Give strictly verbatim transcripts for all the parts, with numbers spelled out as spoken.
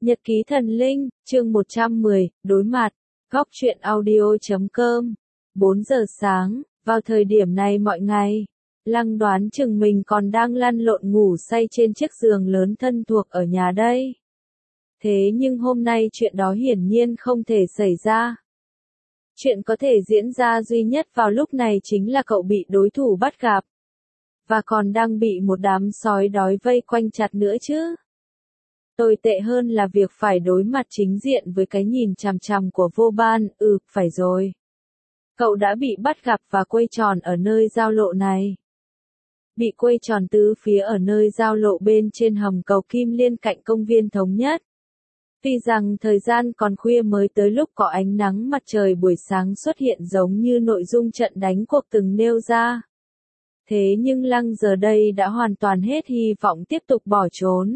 Nhật ký thần linh, chương một trăm mười, đối mặt, góc truyện audio chấm com. bốn giờ sáng, vào thời điểm này mọi ngày, Lăng đoán chừng mình còn đang lăn lộn ngủ say trên chiếc giường lớn thân thuộc ở nhà đây. Thế nhưng hôm nay chuyện đó hiển nhiên không thể xảy ra. Chuyện có thể diễn ra duy nhất vào lúc này chính là cậu bị đối thủ bắt gặp. Và còn đang bị một đám sói đói vây quanh chặt nữa chứ. Tồi tệ hơn là việc phải đối mặt chính diện với cái nhìn chằm chằm của vô ban, ừ, phải rồi. Cậu đã bị bắt gặp và quây tròn ở nơi giao lộ này. Bị quây tròn tứ phía ở nơi giao lộ bên trên hầm cầu Kim Liên cạnh công viên Thống Nhất. Tuy rằng thời gian còn khuya mới tới lúc có ánh nắng mặt trời buổi sáng xuất hiện giống như nội dung trận đánh cuộc từng nêu ra. Thế nhưng Lăng giờ đây đã hoàn toàn hết hy vọng tiếp tục bỏ trốn.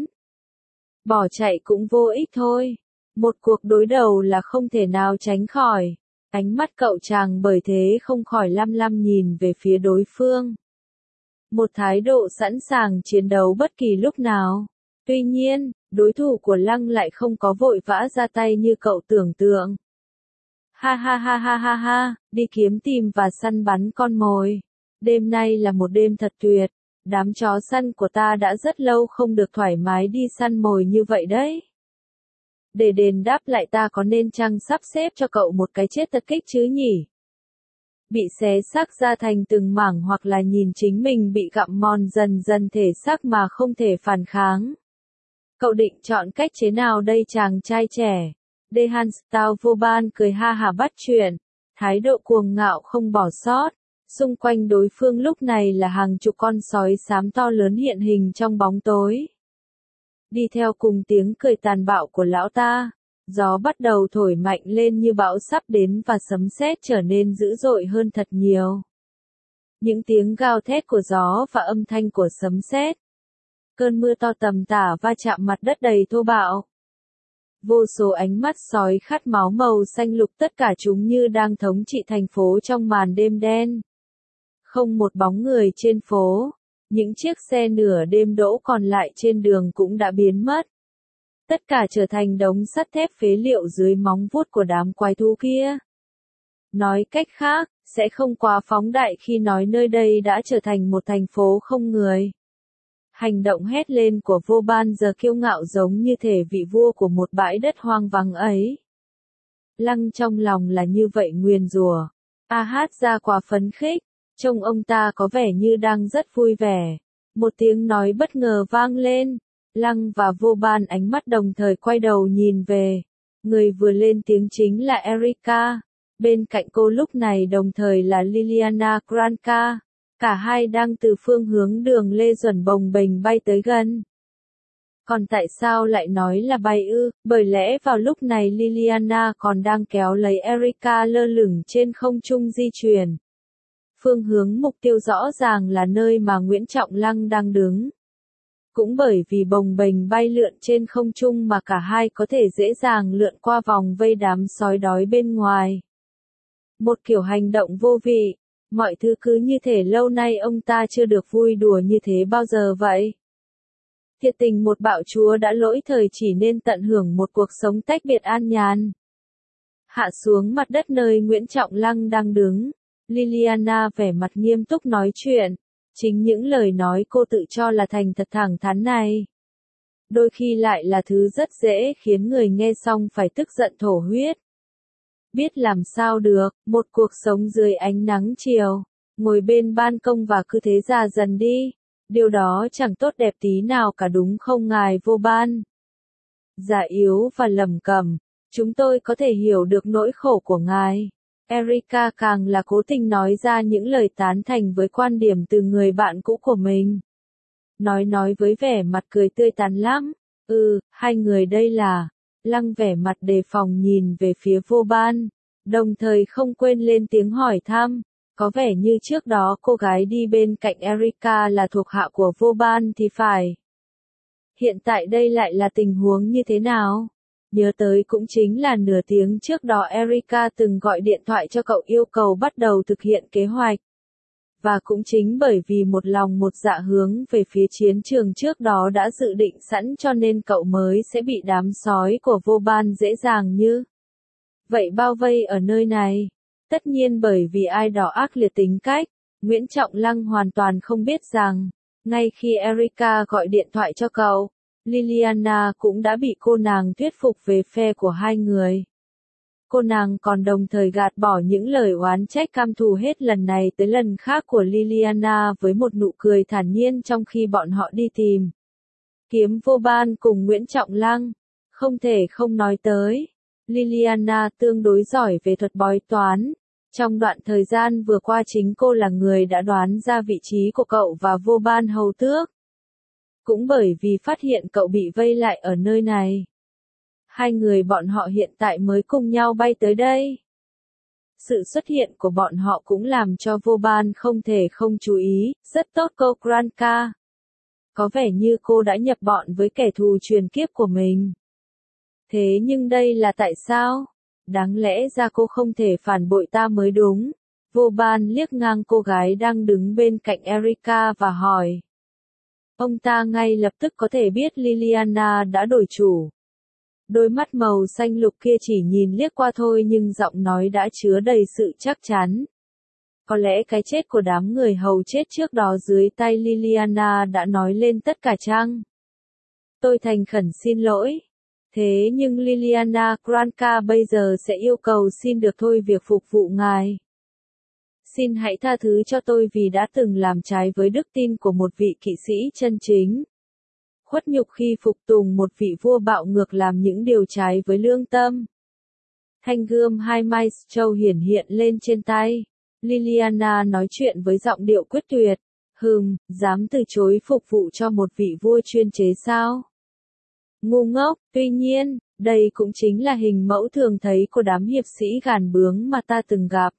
Bỏ chạy cũng vô ích thôi. Một cuộc đối đầu là không thể nào tránh khỏi. Ánh mắt cậu chàng bởi thế không khỏi lăm lăm nhìn về phía đối phương. Một thái độ sẵn sàng chiến đấu bất kỳ lúc nào. Tuy nhiên, đối thủ của Lăng lại không có vội vã ra tay như cậu tưởng tượng. Ha ha ha ha ha ha, đi kiếm tìm và săn bắn con mồi. Đêm nay là một đêm thật tuyệt. Đám chó săn của ta đã rất lâu không được thoải mái đi săn mồi như vậy đấy. Để đền đáp lại ta có nên chăng sắp xếp cho cậu một cái chết thật kích chứ nhỉ? Bị xé xác ra thành từng mảng hoặc là nhìn chính mình bị gặm mòn dần dần thể xác mà không thể phản kháng. Cậu định chọn cách chế nào đây chàng trai trẻ? Dehan Stao vô ban cười ha hả bắt chuyện, thái độ cuồng ngạo không bỏ sót. Xung quanh đối phương lúc này là hàng chục con sói xám to lớn hiện hình trong bóng tối. Đi theo cùng tiếng cười tàn bạo của lão ta, gió bắt đầu thổi mạnh lên như bão sắp đến và sấm sét trở nên dữ dội hơn thật nhiều. Những tiếng gào thét của gió và âm thanh của sấm sét. Cơn mưa to tầm tả va chạm mặt đất đầy thô bạo. Vô số ánh mắt sói khát máu màu xanh lục tất cả chúng như đang thống trị thành phố trong màn đêm đen. Không một bóng người trên phố, những chiếc xe nửa đêm đỗ còn lại trên đường cũng đã biến mất. Tất cả trở thành đống sắt thép phế liệu dưới móng vuốt của đám quái thú kia. Nói cách khác, sẽ không quá phóng đại khi nói nơi đây đã trở thành một thành phố không người. Hành động hét lên của vô ban giờ kiêu ngạo giống như thể vị vua của một bãi đất hoang vắng ấy. Lăng trong lòng là như vậy nguyền rủa. A hát ra quá phấn khích. Trông ông ta có vẻ như đang rất vui vẻ. Một tiếng nói bất ngờ vang lên. Lăng và vô ban ánh mắt đồng thời quay đầu nhìn về. Người vừa lên tiếng chính là Erika. Bên cạnh cô lúc này đồng thời là Liliana Granca. Cả hai đang từ phương hướng đường Lê Duẩn bồng bềnh bay tới gần. Còn tại sao lại nói là bay ư? Bởi lẽ vào lúc này Liliana còn đang kéo lấy Erika lơ lửng trên không trung di chuyển. Phương hướng mục tiêu rõ ràng là nơi mà Nguyễn Trọng Lăng đang đứng. Cũng bởi vì bồng bềnh bay lượn trên không trung mà cả hai có thể dễ dàng lượn qua vòng vây đám sói đói bên ngoài. Một kiểu hành động vô vị, mọi thứ cứ như thể lâu nay ông ta chưa được vui đùa như thế bao giờ vậy. Thiệt tình một bạo chúa đã lỗi thời chỉ nên tận hưởng một cuộc sống tách biệt an nhàn. Hạ xuống mặt đất nơi Nguyễn Trọng Lăng đang đứng. Liliana vẻ mặt nghiêm túc nói chuyện, chính những lời nói cô tự cho là thành thật thẳng thắn này. Đôi khi lại là thứ rất dễ khiến người nghe xong phải tức giận thổ huyết. Biết làm sao được, một cuộc sống dưới ánh nắng chiều, ngồi bên ban công và cứ thế già dần đi, điều đó chẳng tốt đẹp tí nào cả đúng không ngài vô ban? Già yếu và lầm cẩm, chúng tôi có thể hiểu được nỗi khổ của ngài. Erika càng là cố tình nói ra những lời tán thành với quan điểm từ người bạn cũ của mình. Nói nói với vẻ mặt cười tươi tắn lắm. Ừ, hai người đây là. Lăng vẻ mặt đề phòng nhìn về phía vô ban. Đồng thời không quên lên tiếng hỏi thăm. Có vẻ như trước đó cô gái đi bên cạnh Erika là thuộc hạ của vô ban thì phải. Hiện tại đây lại là tình huống như thế nào? Nhớ tới cũng chính là nửa tiếng trước đó Erika từng gọi điện thoại cho cậu yêu cầu bắt đầu thực hiện kế hoạch. Và cũng chính bởi vì một lòng một dạ hướng về phía chiến trường trước đó đã dự định sẵn cho nên cậu mới sẽ bị đám sói của vô ban dễ dàng như vậy bao vây ở nơi này. Tất nhiên bởi vì ai đó ác liệt tính cách, Nguyễn Trọng Lăng hoàn toàn không biết rằng, ngay khi Erica gọi điện thoại cho cậu, Liliana cũng đã bị cô nàng thuyết phục về phe của hai người. Cô nàng còn đồng thời gạt bỏ những lời oán trách cam thù hết lần này tới lần khác của Liliana với một nụ cười thản nhiên trong khi bọn họ đi tìm kiếm vô ban cùng Nguyễn Trọng Lăng. Không thể không nói tới, Liliana tương đối giỏi về thuật bói toán. Trong đoạn thời gian vừa qua chính cô là người đã đoán ra vị trí của cậu và vô ban hầu tước. Cũng bởi vì phát hiện cậu bị vây lại ở nơi này, hai người bọn họ hiện tại mới cùng nhau bay tới đây. Sự xuất hiện của bọn họ cũng làm cho vô ban không thể không chú ý. Rất tốt cô Granca. Có vẻ như cô đã nhập bọn với kẻ thù truyền kiếp của mình. Thế nhưng đây là tại sao? Đáng lẽ ra cô không thể phản bội ta mới đúng. Vô ban liếc ngang cô gái đang đứng bên cạnh Erica và hỏi. Ông ta ngay lập tức có thể biết Liliana đã đổi chủ. Đôi mắt màu xanh lục kia chỉ nhìn liếc qua thôi nhưng giọng nói đã chứa đầy sự chắc chắn. Có lẽ cái chết của đám người hầu chết trước đó dưới tay Liliana đã nói lên tất cả chăng? Tôi thành khẩn xin lỗi. Thế nhưng Liliana Granca bây giờ sẽ yêu cầu xin được thôi việc phục vụ ngài. Xin hãy tha thứ cho tôi vì đã từng làm trái với đức tin của một vị kỵ sĩ chân chính. Khuất nhục khi phục tùng một vị vua bạo ngược làm những điều trái với lương tâm. Thanh gươm hai maestro hiển hiện lên trên tay. Liliana nói chuyện với giọng điệu quyết tuyệt. Hừm, dám từ chối phục vụ cho một vị vua chuyên chế sao? Ngu ngốc, tuy nhiên, đây cũng chính là hình mẫu thường thấy của đám hiệp sĩ gàn bướng mà ta từng gặp.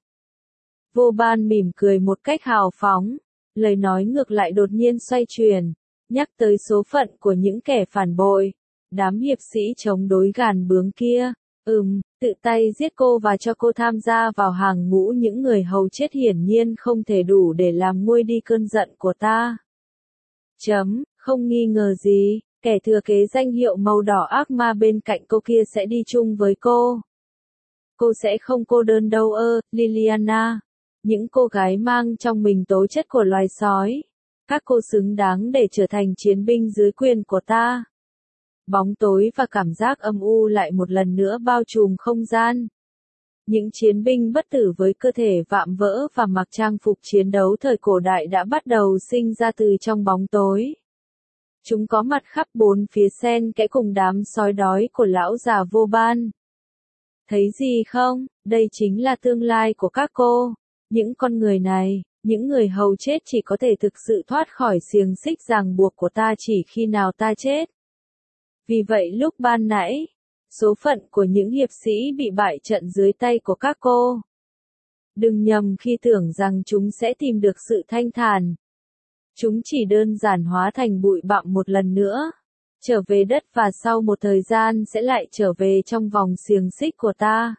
Vô ban mỉm cười một cách hào phóng, lời nói ngược lại đột nhiên xoay chuyển, nhắc tới số phận của những kẻ phản bội, đám hiệp sĩ chống đối gàn bướng kia, ừm, tự tay giết cô và cho cô tham gia vào hàng ngũ những người hầu chết hiển nhiên không thể đủ để làm nguôi đi cơn giận của ta. Chấm, không nghi ngờ gì, kẻ thừa kế danh hiệu màu đỏ ác ma bên cạnh cô kia sẽ đi chung với cô. Cô sẽ không cô đơn đâu ơ, Liliana. Những cô gái mang trong mình tố chất của loài sói. Các cô xứng đáng để trở thành chiến binh dưới quyền của ta. Bóng tối và cảm giác âm u lại một lần nữa bao trùm không gian. Những chiến binh bất tử với cơ thể vạm vỡ và mặc trang phục chiến đấu thời cổ đại đã bắt đầu sinh ra từ trong bóng tối. Chúng có mặt khắp bốn phía xen kẽ cùng đám sói đói của lão già vô ban. Thấy gì không? Đây chính là tương lai của các cô. Những con người này, những người hầu chết chỉ có thể thực sự thoát khỏi xiềng xích ràng buộc của ta chỉ khi nào ta chết. Vì vậy lúc ban nãy, số phận của những hiệp sĩ bị bại trận dưới tay của các cô. Đừng nhầm khi tưởng rằng chúng sẽ tìm được sự thanh thản. Chúng chỉ đơn giản hóa thành bụi bặm một lần nữa, trở về đất và sau một thời gian sẽ lại trở về trong vòng xiềng xích của ta.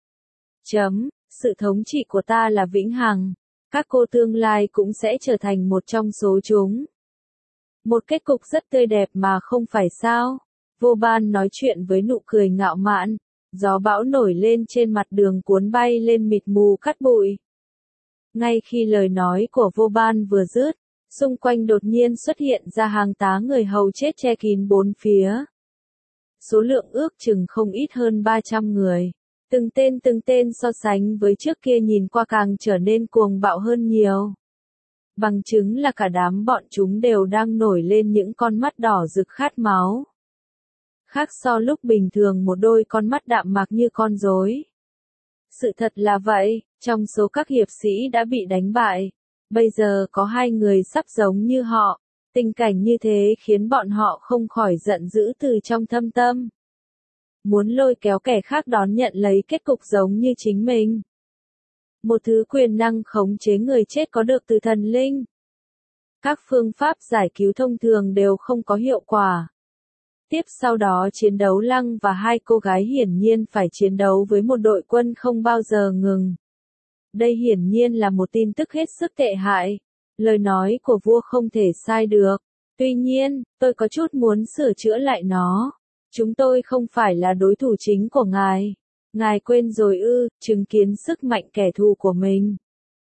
Chấm, sự thống trị của ta là vĩnh hằng, các cô tương lai cũng sẽ trở thành một trong số chúng. Một kết cục rất tươi đẹp mà không phải sao? Vô ban nói chuyện với nụ cười ngạo mạn, gió bão nổi lên trên mặt đường cuốn bay lên mịt mù cát bụi. Ngay khi lời nói của vô ban vừa dứt, xung quanh đột nhiên xuất hiện ra hàng tá người hầu chết che kín bốn phía. Số lượng ước chừng không ít hơn ba trăm người. Từng tên từng tên so sánh với trước kia nhìn qua càng trở nên cuồng bạo hơn nhiều. Bằng chứng là cả đám bọn chúng đều đang nổi lên những con mắt đỏ rực khát máu. Khác so lúc bình thường một đôi con mắt đạm mạc như con rối. Sự thật là vậy, trong số các hiệp sĩ đã bị đánh bại, bây giờ có hai người sắp giống như họ. Tình cảnh như thế khiến bọn họ không khỏi giận dữ từ trong thâm tâm. Muốn lôi kéo kẻ khác đón nhận lấy kết cục giống như chính mình. Một thứ quyền năng khống chế người chết có được từ thần linh. Các phương pháp giải cứu thông thường đều không có hiệu quả. Tiếp sau đó chiến đấu Lăng và hai cô gái hiển nhiên phải chiến đấu với một đội quân không bao giờ ngừng. Đây hiển nhiên là một tin tức hết sức tệ hại. Lời nói của vua không thể sai được. Tuy nhiên, tôi có chút muốn sửa chữa lại nó. Chúng tôi không phải là đối thủ chính của ngài. Ngài quên rồi ư, chứng kiến sức mạnh kẻ thù của mình.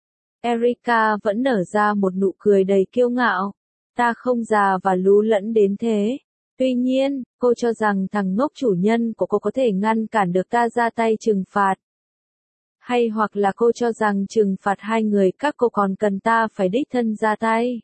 Erika vẫn nở ra một nụ cười đầy kiêu ngạo. Ta không già và lú lẫn đến thế. Tuy nhiên, cô cho rằng thằng ngốc chủ nhân của cô có thể ngăn cản được ta ra tay trừng phạt. Hay hoặc là cô cho rằng trừng phạt hai người các cô còn cần ta phải đích thân ra tay.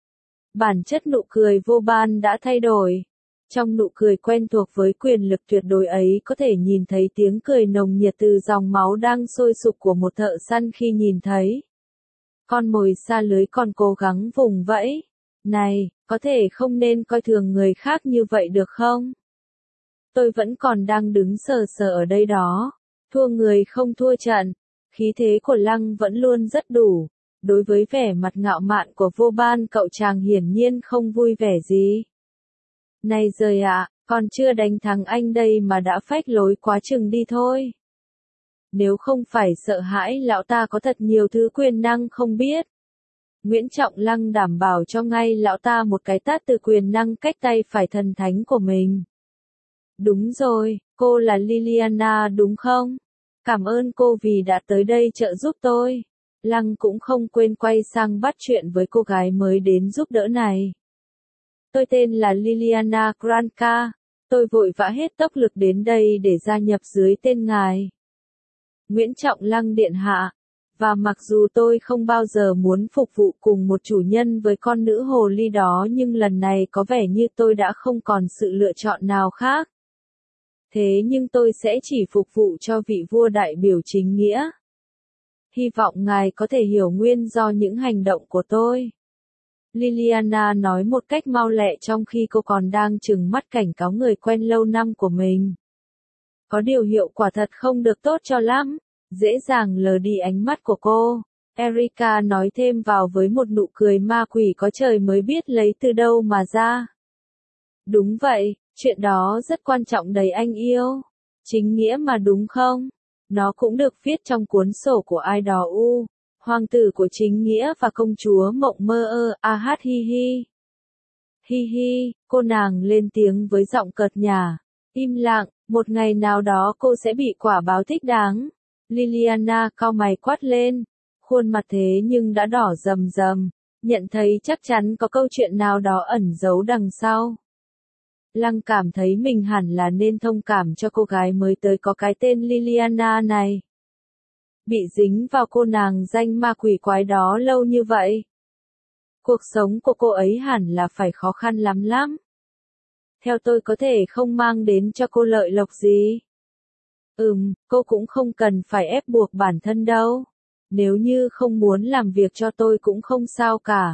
Bản chất nụ cười vô ban đã thay đổi. Trong nụ cười quen thuộc với quyền lực tuyệt đối ấy có thể nhìn thấy tiếng cười nồng nhiệt từ dòng máu đang sôi sục của một thợ săn khi nhìn thấy con mồi xa lưới còn cố gắng vùng vẫy. Này, có thể không nên coi thường người khác như vậy được không? Tôi vẫn còn đang đứng sờ sờ ở đây đó. Thua người không thua trận. Khí thế của Lăng vẫn luôn rất đủ. Đối với vẻ mặt ngạo mạn của vô ban cậu chàng hiển nhiên không vui vẻ gì. Này giời ạ, còn chưa đánh thắng anh đây mà đã phách lối quá chừng đi thôi. Nếu không phải sợ hãi lão ta có thật nhiều thứ quyền năng không biết. Nguyễn Trọng Lăng đảm bảo cho ngay lão ta một cái tát từ quyền năng cách tay phải thần thánh của mình. Đúng rồi, cô là Liliana đúng không? Cảm ơn cô vì đã tới đây trợ giúp tôi. Lăng cũng không quên quay sang bắt chuyện với cô gái mới đến giúp đỡ này. Tôi tên là Liliana Granca. Tôi vội vã hết tốc lực đến đây để gia nhập dưới tên ngài. Nguyễn Trọng Lăng điện hạ. Và mặc dù tôi không bao giờ muốn phục vụ cùng một chủ nhân với con nữ hồ ly đó nhưng lần này có vẻ như tôi đã không còn sự lựa chọn nào khác. Thế nhưng tôi sẽ chỉ phục vụ cho vị vua đại biểu chính nghĩa. Hy vọng ngài có thể hiểu nguyên do những hành động của tôi. Liliana nói một cách mau lẹ trong khi cô còn đang trừng mắt cảnh cáo người quen lâu năm của mình. Có điều hiệu quả thật không được tốt cho lắm. Dễ dàng lờ đi ánh mắt của cô. Erika nói thêm vào với một nụ cười ma quỷ có trời mới biết lấy từ đâu mà ra. Đúng vậy, chuyện đó rất quan trọng đấy anh yêu. Chính nghĩa mà đúng không? Nó cũng được viết trong cuốn sổ của ai đó u. Hoàng tử của chính nghĩa và công chúa mộng mơ ơ, a hát hi hi. Hi hi, cô nàng lên tiếng với giọng cợt nhả. Im lặng, một ngày nào đó cô sẽ bị quả báo thích đáng. Liliana cau mày quát lên. Khuôn mặt thế nhưng đã đỏ rầm rầm. Nhận thấy chắc chắn có câu chuyện nào đó ẩn giấu đằng sau. Lăng cảm thấy mình hẳn là nên thông cảm cho cô gái mới tới có cái tên Liliana này. Bị dính vào cô nàng danh ma quỷ quái đó lâu như vậy. Cuộc sống của cô ấy hẳn là phải khó khăn lắm lắm. Theo tôi có thể không mang đến cho cô lợi lộc gì. Ừm, cô cũng không cần phải ép buộc bản thân đâu. Nếu như không muốn làm việc cho tôi cũng không sao cả.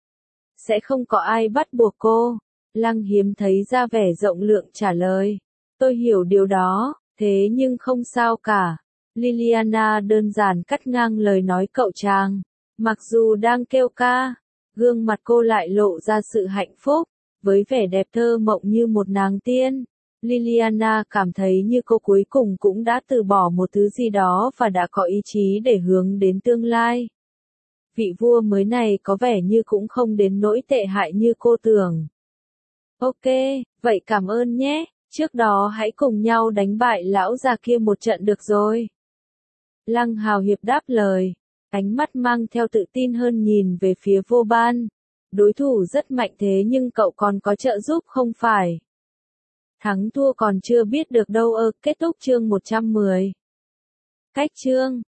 Sẽ không có ai bắt buộc cô. Lăng hiếm thấy ra vẻ rộng lượng trả lời. Tôi hiểu điều đó, thế nhưng không sao cả. Liliana đơn giản cắt ngang lời nói cậu chàng. Mặc dù đang kêu ca, gương mặt cô lại lộ ra sự hạnh phúc, với vẻ đẹp thơ mộng như một nàng tiên. Liliana cảm thấy như cô cuối cùng cũng đã từ bỏ một thứ gì đó và đã có ý chí để hướng đến tương lai. Vị vua mới này có vẻ như cũng không đến nỗi tệ hại như cô tưởng. Ok, vậy cảm ơn nhé, trước đó hãy cùng nhau đánh bại lão già kia một trận được rồi. Lăng hào hiệp đáp lời, ánh mắt mang theo tự tin hơn nhìn về phía vô ban. Đối thủ rất mạnh thế nhưng cậu còn có trợ giúp không phải? Thắng thua còn chưa biết được đâu ơ. Kết thúc chương một trăm mười. Cách chương